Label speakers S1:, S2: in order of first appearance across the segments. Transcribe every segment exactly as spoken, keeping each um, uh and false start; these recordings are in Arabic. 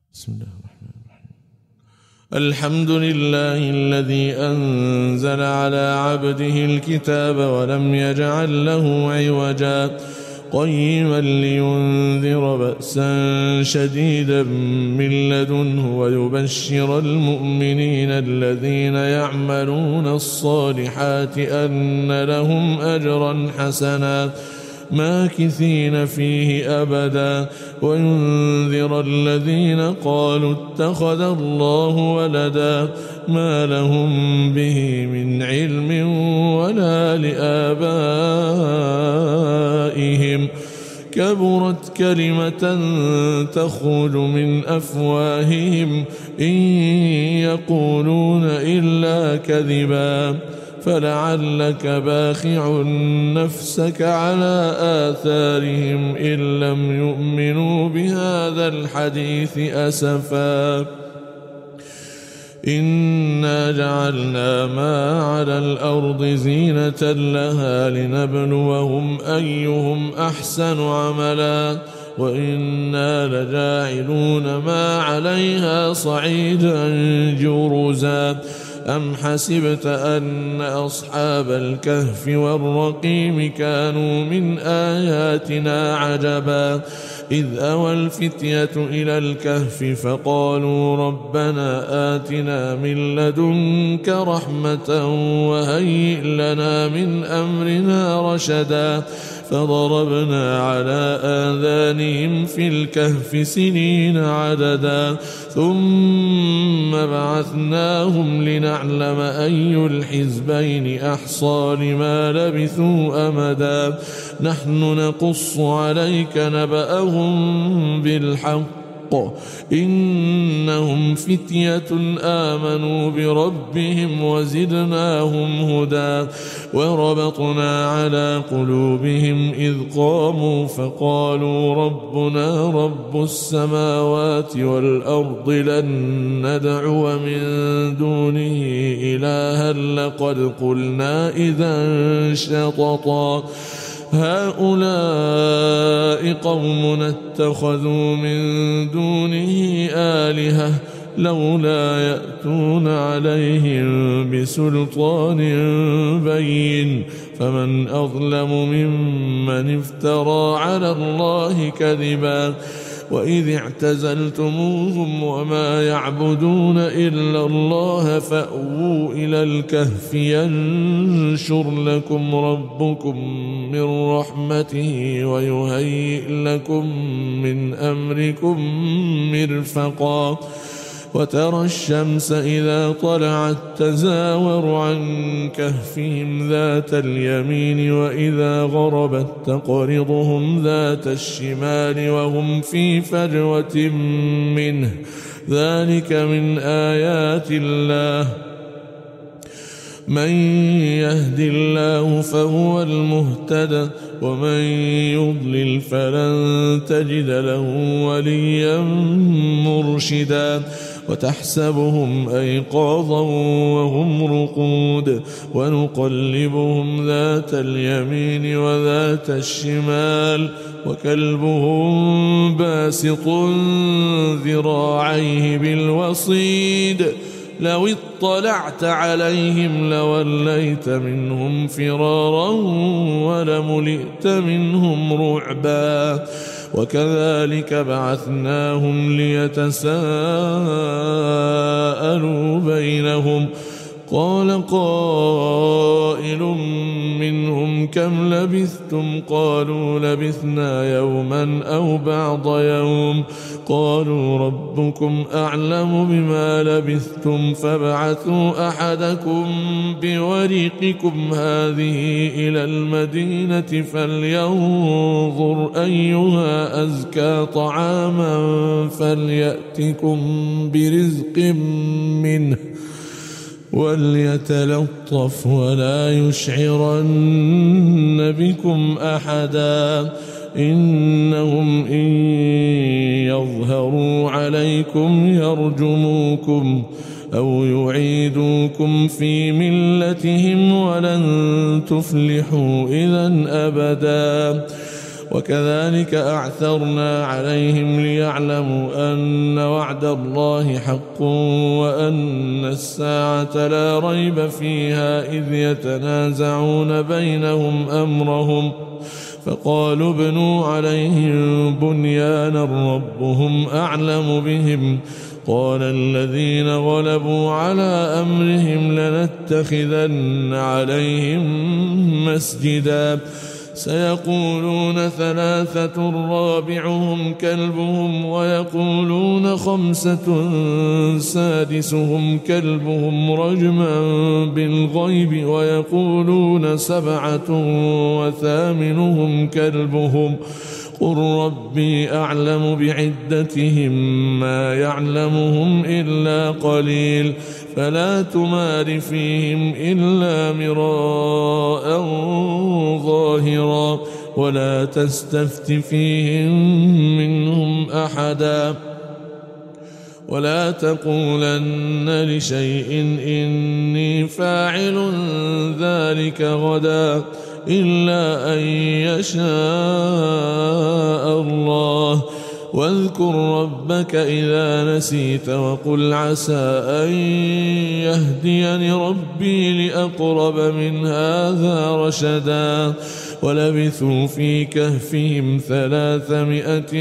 S1: بسم الله الرحمن الرحيم. الحمد لله الذي أنزل على عبده الكتاب ولم يجعل له عوجا قيما لينذر بأسا شديدا من لدنه ويبشر المؤمنين الذين يعملون الصالحات أن لهم أجرا حسنا ماكثين فيه أبدا وينذر الذين قالوا اتخذ الله ولدا ما لهم به من علم ولا لآبائهم كبرت كلمة تخرج من أفواههم إن يقولون إلا كذبا فلعلك باخع نفسك على آثارهم إن لم يؤمنوا بهذا الحديث أسفا إنا جعلنا ما على الأرض زينة لها لنبلوهم أيهم أحسن عملا وإنا لجاعلون ما عليها صعيدا جرزا أم حسبت أن أصحاب الكهف والرقيم كانوا من آياتنا عجبا إذ أوى الفتية إلى الكهف فقالوا ربنا آتنا من لدنك رحمة وهيئ لنا من أمرنا رشدا فضربنا على آذانهم في الكهف سنين عددا ثم بعثناهم لنعلم أي الحزبين أحصى لما لبثوا أمدا نحن نقص عليك نبأهم بالحق إنهم فتية آمنوا بربهم وزدناهم هدى وربطنا على قلوبهم إذ قاموا فقالوا ربنا رب السماوات والأرض لن ندعو من دونه إلها لقد قلنا إذا شططا هؤلاء قوم اتخذوا من دونه آلهة لولا يأتون عليهم بسلطان بين فمن أظلم ممن افترى على الله كذبا وإذ اعتزلتموهم وما يعبدون إلا الله فأووا إلى الكهف ينشر لكم ربكم من رحمته ويهيئ لكم من أمركم مرفقا وترى الشمس إذا طلعت تزاور عن كهفهم ذات اليمين وإذا غربت تقرضهم ذات الشمال وهم في فجوة منه ذلك من آيات الله من يهد الله فهو المهتد ومن يضلل فلن تجد له وليا مرشدا وتحسبهم أيقاظا وهم رقود ونقلبهم ذات اليمين وذات الشمال وكلبهم باسط ذراعيه بالوصيد لو اطلعت عليهم لوليت منهم فرارا ولملئت منهم رعبا وكذلك بعثناهم ليتساءلوا بينهم قال قائل منهم كم لبثتم قالوا لبثنا يوما أو بعض يوم قالوا ربكم أعلم بما لبثتم فابعثوا أحدكم بورقكم هذه إلى المدينة فلينظر أيها أزكى طعاما فليأتكم برزق منه وليتلطف ولا يشعرن بكم أحدا إنهم إن يظهروا عليكم يرجموكم أو يعيدوكم في ملتهم ولن تفلحوا إذا أبدا وكذلك أعثرنا عليهم ليعلموا أن وعد الله حق وأن الساعة لا ريب فيها إذ يتنازعون بينهم أمرهم فقالوا ابنوا عليهم بنيانا ربهم أعلم بهم قال الذين غلبوا على أمرهم لنتخذن عليهم مسجدا سيقولون ثلاثة رابعهم كلبهم ويقولون خمسة سادسهم كلبهم رجما بالغيب ويقولون سبعة وثامنهم كلبهم قل ربي أعلم بعدتهم ما يعلمهم إلا قليل فلا تمار فيهم إلا مراء ظاهرا ولا تستفت فيهم منهم أحدا ولا تقولن لشيء إني فاعل ذلك غدا إلا أن يشاء الله واذكر ربك إذا نسيت وقل عسى أن يهديني ربي لأقرب من هذا رشدا ولبثوا في كهفهم ثلاثمائة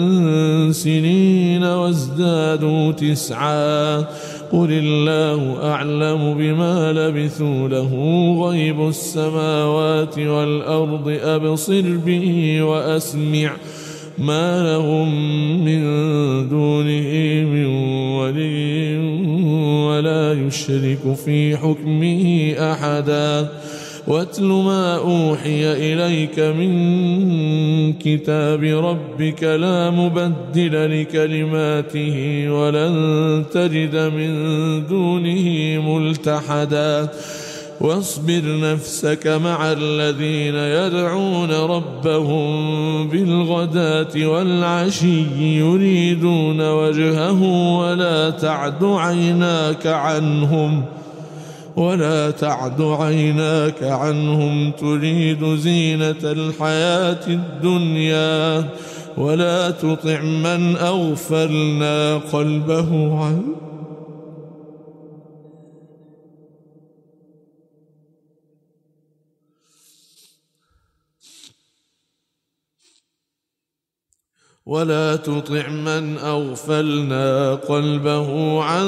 S1: سنين وازدادوا تسعا قل الله أعلم بما لبثوا له غيب السماوات والأرض أبصر به وأسمع ما لهم من دونه من ولي ولا يشرك في حكمه أحدا واتل ما أوحي إليك من كتاب ربك لا مبدل لكلماته ولن تجد من دونه ملتحدا واصبر نفسك مع الذين يدعون ربهم بالغداة والعشي يريدون وجهه ولا تعد عيناك عنهم ولا تعد عيناك عنهم تريد زينة الحياة الدنيا ولا تطع من أغفلنا قلبه عن ولا تطع من أغفلنا قلبه عن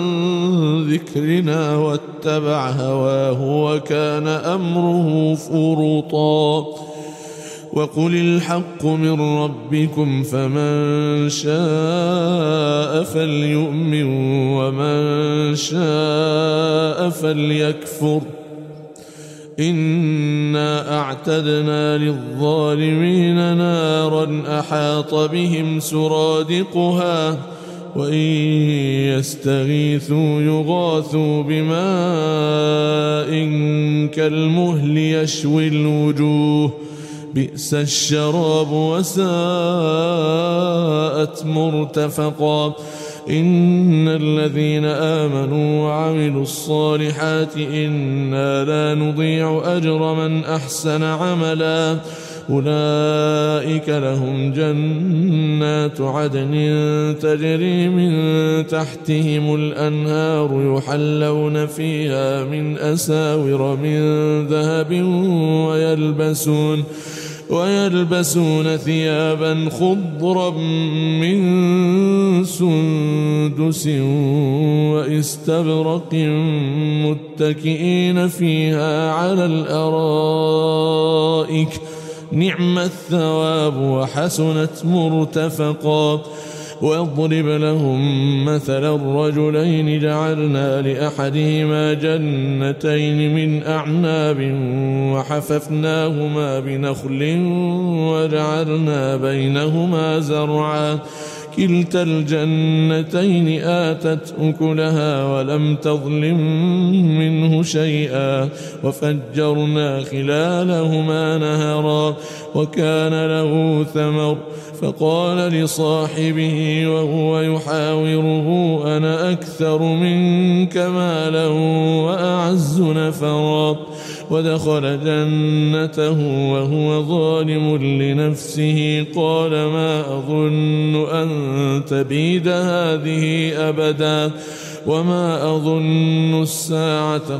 S1: ذكرنا واتبع هواه وكان أمره فرطا وقل الحق من ربكم فمن شاء فليؤمن ومن شاء فليكفر إنا أعتدنا للظالمين نارا أحاط بهم سرادقها وإن يستغيثوا يغاثوا بماء كالمهل يشوي الوجوه بئس الشراب وساءت مرتفقا إن الذين آمنوا وعملوا الصالحات إنا لا نضيع أجر من أحسن عملا أولئك لهم جنات عدن تجري من تحتهم الأنهار يحلون فيها من أساور من ذهب ويلبسون ويلبسون ثيابا خضرا من سندس واستبرق متكئين فيها على الأرائك نعم الثواب وحسنت مرتفقا واضرب لهم مثلا الرجلين جعلنا لأحدهما جنتين من أعناب وحففناهما بنخل وجعلنا بينهما زرعا كلتا الجنتين آتت أكلها ولم تظلم منه شيئا وفجرنا خلالهما نهرا وكان له ثمر فقال لصاحبه وهو يحاوره أنا أكثر منك مالا وأعز نفرا ودخل جنته وهو ظالم لنفسه قال ما أظن أن تبيد هذه أبدا وما أظن الساعة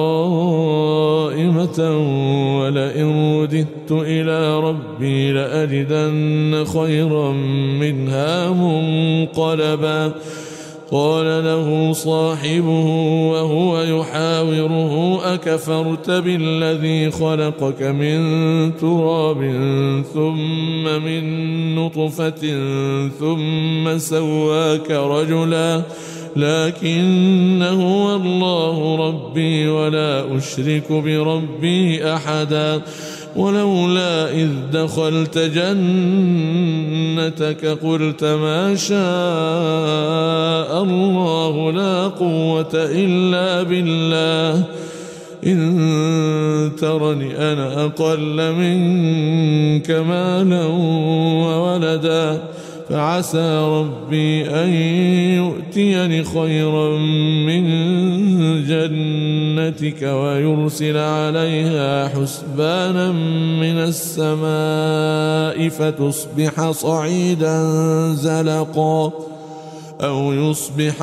S1: قائمة ولئن رددت إلى ربي لأجدن خيرا منها منقلبا قال له صاحبه وهو يحاوره أكفرت بالذي خلقك من تراب ثم من نطفة ثم سواك رجلا لكن هو الله ربي ولا أشرك بربي أحدا ولولا إذ دخلت جنتك قلت ما شاء الله لا قوة إلا بالله إن ترني أنا أقل منك مالا وولدا فعسى ربي أن يؤتيني خيرا من جنتك ويرسل عليها حسبانا من السماء فتصبح صعيدا زلقا أو يصبح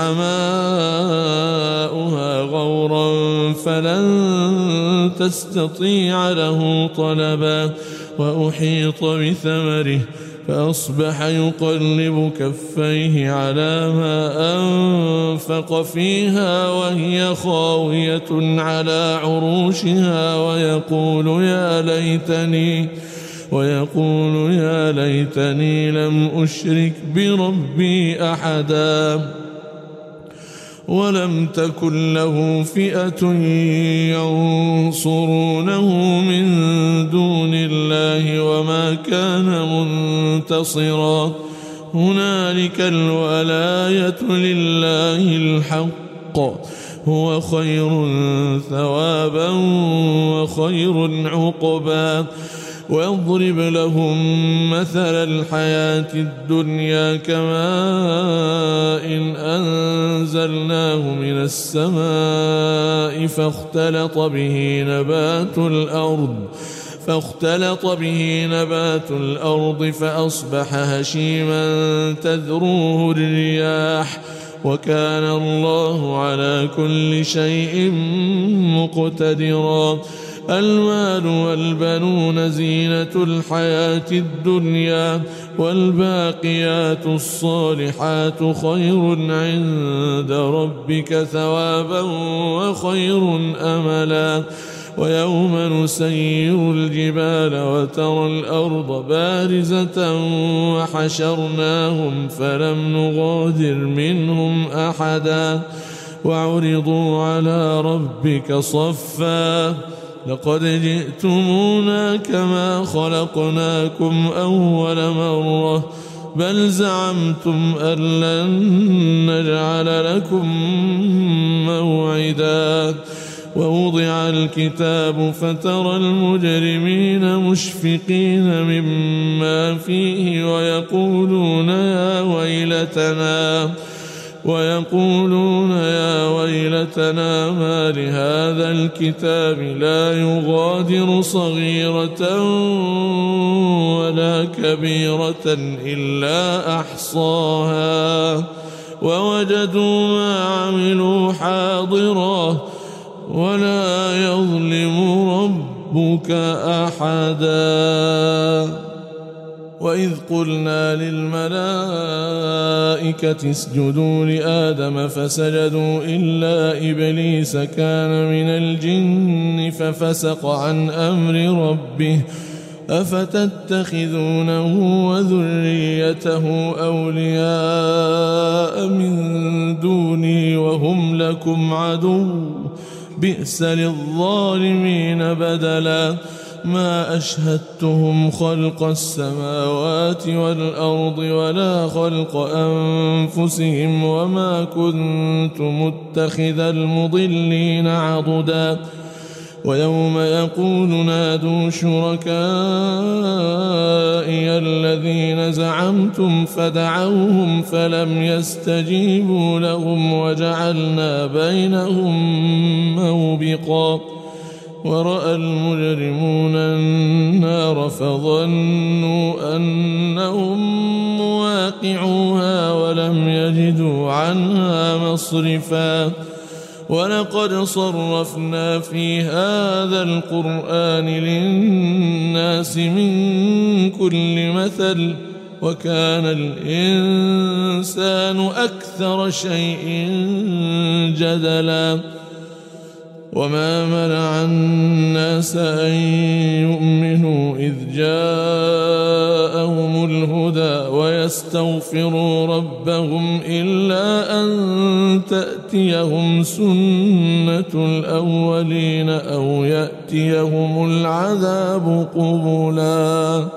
S1: ماؤها غورا فلن تستطيع له طلبا وأحيط بثمره فأصبح يقلب كفيه على ما أنفق فيها وهي خاوية على عروشها ويقول يا ليتني ويقول يا ليتني لم أشرك بربي أحدا ولم تكن له فئة ينصرونه من دون الله وما كان منتصرا هنالك الولاية لله الحق هو خير ثوابا وخير عقبا واضرب لهم مثل الحياة الدنيا كماء إن أنزلناه من السماء فاختلط به نبات الأرض فاختلط به نبات الأرض فأصبح هشيما تذروه الرياح وكان الله على كل شيء مقتدرا المال والبنون زينة الحياة الدنيا والباقيات الصالحات خير عند ربك ثوابا وخير أملا ويوم نسير الجبال وترى الأرض بارزة وحشرناهم فلم نغادر منهم أحدا وعرضوا على ربك صفا لقد جئتمونا كما خلقناكم أول مرة بل زعمتم أن لن نجعل لكم موعدا ووضع الكتاب فترى المجرمين مشفقين مما فيه ويقولون يا ويلتنا ويقولون يا ويلتنا ما لهذا الكتاب لا يغادر صغيرة ولا كبيرة إلا أحصاها ووجدوا ما عملوا حاضرا ولا يظلم ربك أحدا وإذ قلنا للملائكة اسجدوا لآدم فسجدوا إلا إبليس كان من الجن ففسق عن أمر ربه أفتتخذونه وذريته أولياء من دوني وهم لكم عدو بئس للظالمين بدلا ما أشهدتهم خلق السماوات والأرض ولا خلق أنفسهم وما كنت متخذ المضلين عضدا ويوم يقول نادوا شركائي الذين زعمتم فدعوهم فلم يستجيبوا لهم وجعلنا بينهم موبقا ورأى المجرمون النار فظنوا أنهم مواقعوها ولم يجدوا عنها مصرفا ولقد صرفنا في هذا القرآن للناس من كل مثل وكان الإنسان أكثر شيء جدلا وما منع الناس أن يؤمنوا إذ جاءهم الهدى ويستغفروا ربهم إلا أن تأتيهم سنة الأولين أو يأتيهم العذاب قبلا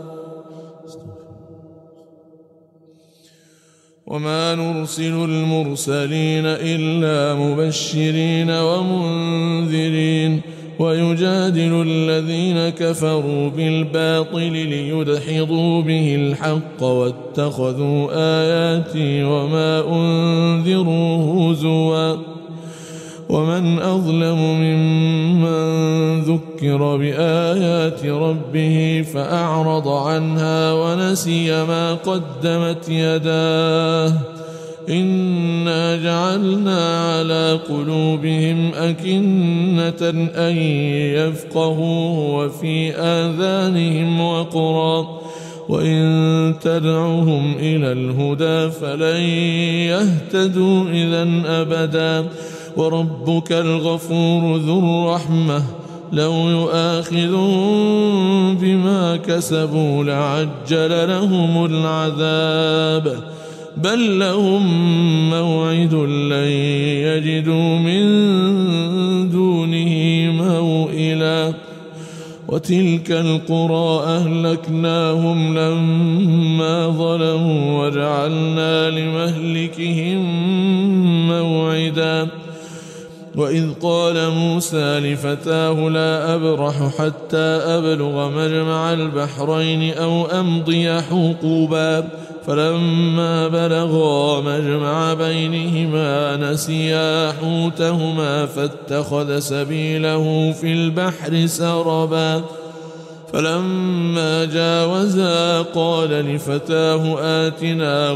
S1: وما نرسل المرسلين إلا مبشرين ومنذرين ويجادل الذين كفروا بالباطل ليدحضوا به الحق واتخذوا آياتي وما أنذروا هزوا ومن أظلم ممن ذكر بآيات ربه فأعرض عنها ونسي ما قدمت يداه إنا جعلنا على قلوبهم أكنة أن يفقهوا وفي آذانهم وقرا وإن تدعوهم إلى الهدى فلن يهتدوا إذن أبدا وربك الغفور ذو الرحمة لو يؤاخذهم بما كسبوا لعجل لهم العذاب بل لهم موعد لن يجدوا من دونه موئلا وتلك القرى أهلكناهم لما ظلموا وجعلنا لمهلكهم موعدا وإذ قال موسى لفتاه لا أبرح حتى أبلغ مجمع البحرين أو أمضي حقوبا فلما بلغا مجمع بينهما نسيا حوتهما فاتخذ سبيله في البحر سربا فلما جاوزا قال لفتاه آتنا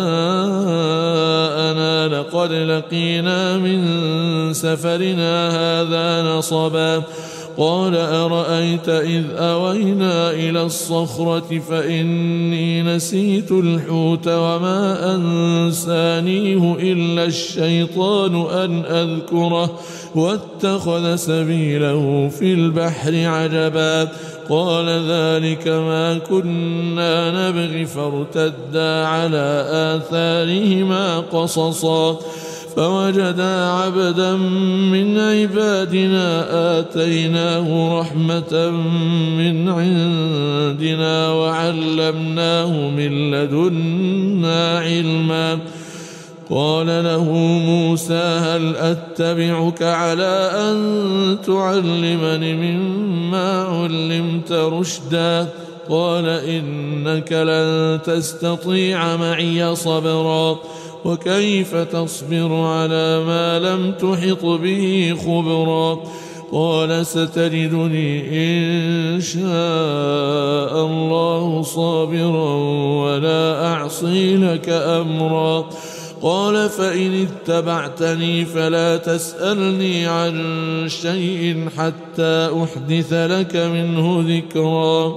S1: غداءنا لقد لقينا من سفرنا هذا نصبا قال أرأيت إذ أوينا إلى الصخرة فإني نسيت الحوت وما أنسانيه إلا الشيطان أن أذكره واتخذ سبيله في البحر عجبا قال ذلك ما كنا نبغي فارتدا على آثارهما قصصا فوجدا عبدا من عبادنا آتيناه رحمة من عندنا وعلمناه من لدنا علما قال له موسى هل أتبعك على أن تعلمني مما علمت رشدا قال إنك لن تستطيع معي صبرا وكيف تصبر على ما لم تحط به خبرا قال ستجدني إن شاء الله صابرا ولا أعصي لك أمرا قال فإن اتبعتني فلا تسألني عن شيء حتى أحدث لك منه ذكرا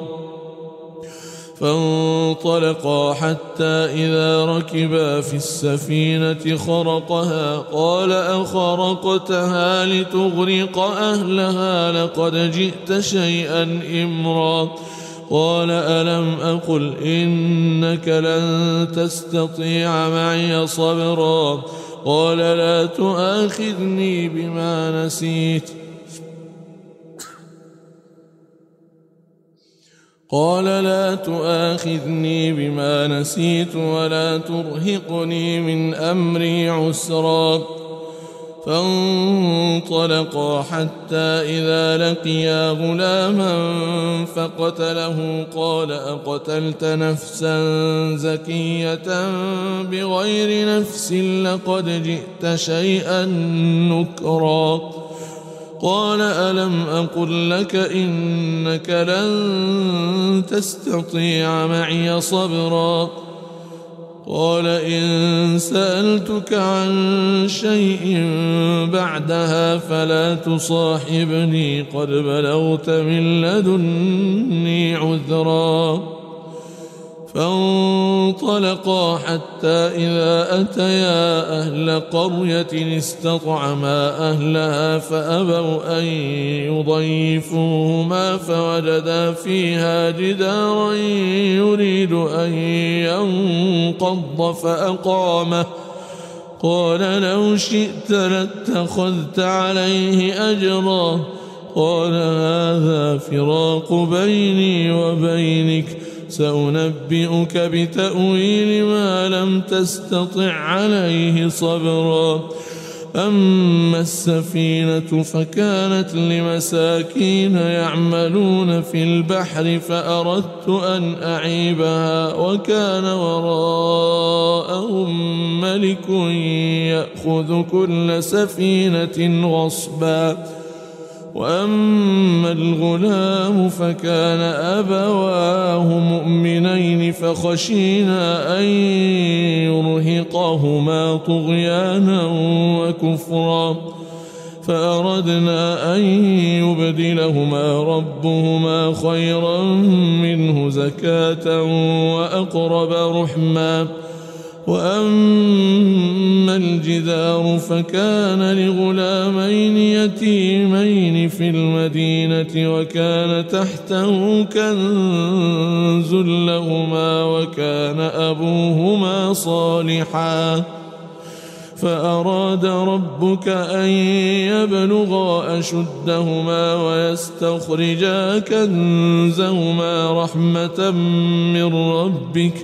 S1: فانطلقا حتى إذا ركبا في السفينة خرقها قال أخرقتها لتغرق أهلها لقد جئت شيئا إمرا قال ألم أقل إنك لن تستطيع معي صبرا قال لا تؤاخذني بما نسيت قال لا تؤاخذني بما نسيت ولا ترهقني من أمري عسرا فانطلقا حتى إذا لقيا غلاما فقتله قال أقتلت نفسا زكية بغير نفس لقد جئت شيئا نكرا قال ألم أقل لك إنك لن تستطيع معي صبرا قال إن سألتك عن شيء بعدها فلا تصاحبني قد بلغت من لدني عذرا فانطلقا حتى إذا أتيا أهل قرية استطعما أهلها فأبوا أن يضيفوهما فوجدا فيها جدارا يريد أن ينقض فأقامه قال لو شئت لاتخذت عليه أجرا قال هذا فراق بيني وبينك سأنبئك بتأويل ما لم تستطع عليه صبرا أما السفينة فكانت لمساكين يعملون في البحر فأردت أن أعيبها وكان وراءهم ملك يأخذ كل سفينة غصبا وأما الغلام فكان أبواه مؤمنين فخشينا أن يرهقهما طغيانا وكفرا فأردنا أن يبدلهما ربهما خيرا منه زكاة وأقرب رحما وأما الجدار فكان لغلامين يتيمين في المدينة وكان تحته كنز لهما وكان أبوهما صالحا فأراد ربك أن يبلغا أشدهما ويستخرجا كنزهما رحمة من ربك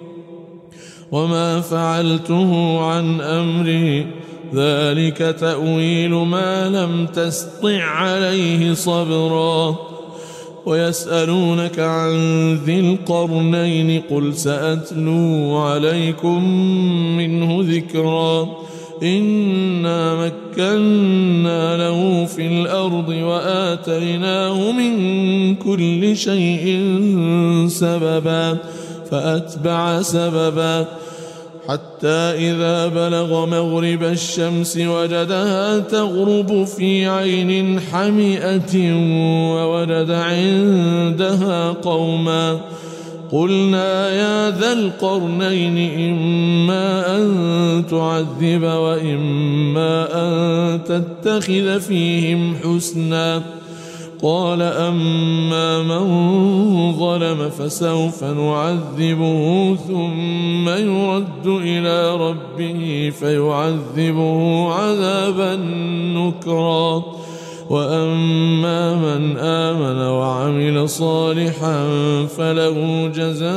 S1: وما فعلته عن أمري ذلك تأويل ما لم تستطع عليه صبرا ويسألونك عن ذي القرنين قل سأتلو عليكم منه ذكرا إنا مكنا له في الأرض وآتيناه من كل شيء سببا فأتبع سببا حتى إذا بلغ مغرب الشمس وجدها تغرب في عين حمئة ووجد عندها قوما قلنا يا ذا القرنين إما أن تعذب وإما أن تتخذ فيهم حسنا قال أما من ظلم فسوف نعذبه ثم يرد إلى ربه فيعذبه عذابا نكرا وأما من آمن وعمل صالحا فله جزاء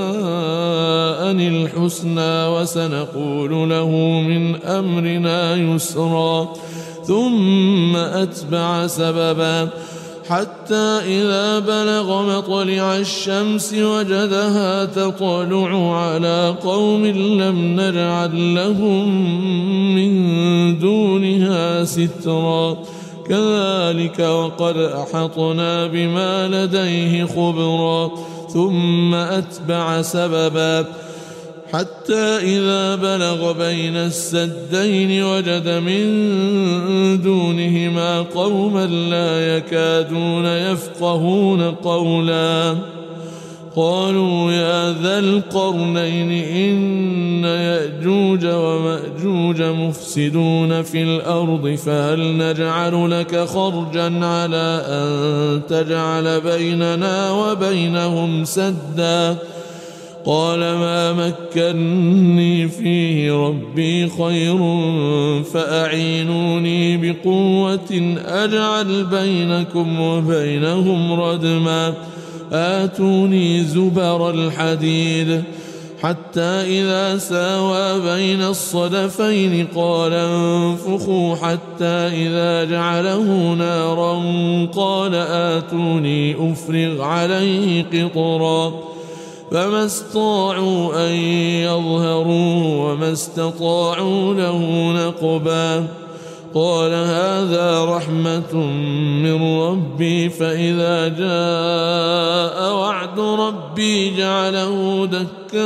S1: الحسنى وسنقول له من أمرنا يسرا ثم أتبع سببا حتى إذا بلغ مطلع الشمس وجدها تطلع على قوم لم نجعل لهم من دونها سترا كذلك وقد أحطنا بما لديه خبرا ثم أتبع سببا حتى إذا بلغ بين السدين وجد من دونهما قوما لا يكادون يفقهون قولا قالوا يا ذا القرنين إن يأجوج ومأجوج مفسدون في الأرض فهل نجعل لك خرجا على أن تجعل بيننا وبينهم سدا قال ما مكنني فيه ربي خير فأعينوني بقوة أجعل بينكم وبينهم ردما آتوني زبر الحديد حتى إذا ساوى بين الصدفين قال انفخوا حتى إذا جعله نارا قال آتوني أفرغ عليه قطرا فما استطاعوا أن يظهروه وما استطاعوا له نقبا قال هذا رحمة من ربي فإذا جاء وعد ربي جعله دكاء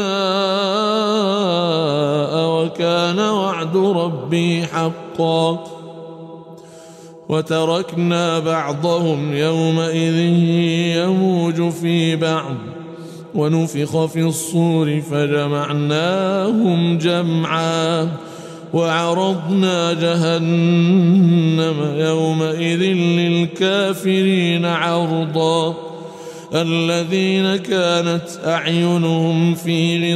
S1: وكان وعد ربي حقا وتركنا بعضهم يومئذ يموج في بعض ونفخ في الصور فجمعناهم جمعا وعرضنا جهنم يومئذ للكافرين عرضا الذين كانت أعينهم في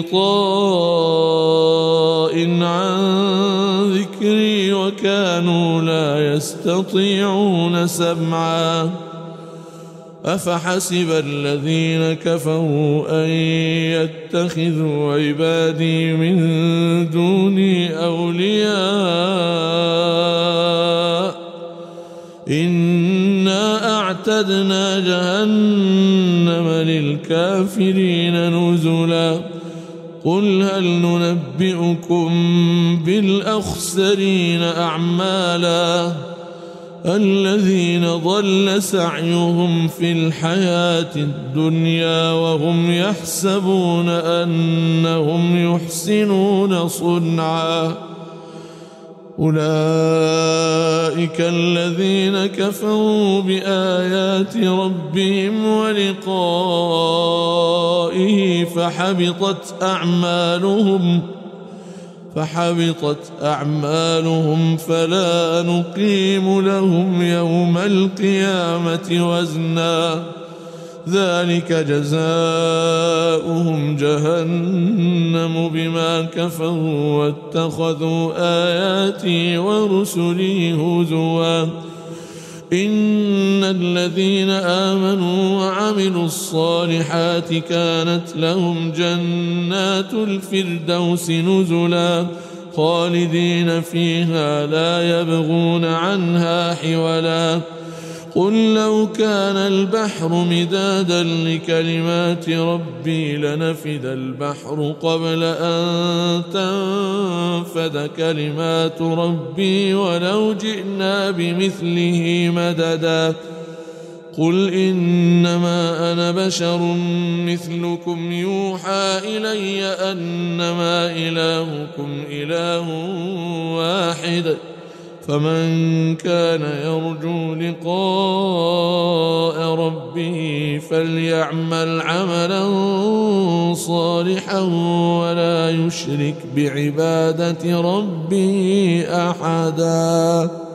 S1: غطاء عن ذكري وكانوا لا يستطيعون سمعا أفحسب الذين كفروا أن يتخذوا عبادي من دوني أولياء إنا أعتدنا جهنم للكافرين نزلا قل هل ننبئكم بالأخسرين أعمالا الذين ضل سعيهم في الحياة الدنيا وهم يحسبون أنهم يحسنون صنعا أولئك الذين كفروا بآيات ربهم ولقائه فحبطت أعمالهم فحبطت أعمالهم فلا نقيم لهم يوم القيامة وزنا ذلك جزاؤهم جهنم بما كفروا واتخذوا آياتي ورسلي هزوا إن الذين آمنوا وعملوا الصالحات كانت لهم جنات الفردوس نزلا خالدين فيها لا يبغون عنها حولا قل لو كان البحر مدادا لكلمات ربي لنفد البحر قبل أن تنفد كلمات ربي ولو جئنا بمثله مددا قل إنما أنا بشر مثلكم يوحى إلي أنما إلهكم إله واحد فمن كان يرجو لقاء ربه فليعمل عملا صالحا ولا يشرك بعبادة ربه أحدا.